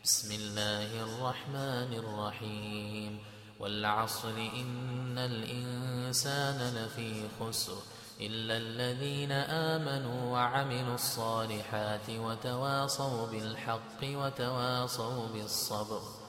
بسم الله الرحمن الرحيم والعصر إن الإنسان لفي خسر إلا الذين آمنوا وعملوا الصالحات وتواصوا بالحق وتواصوا بالصبر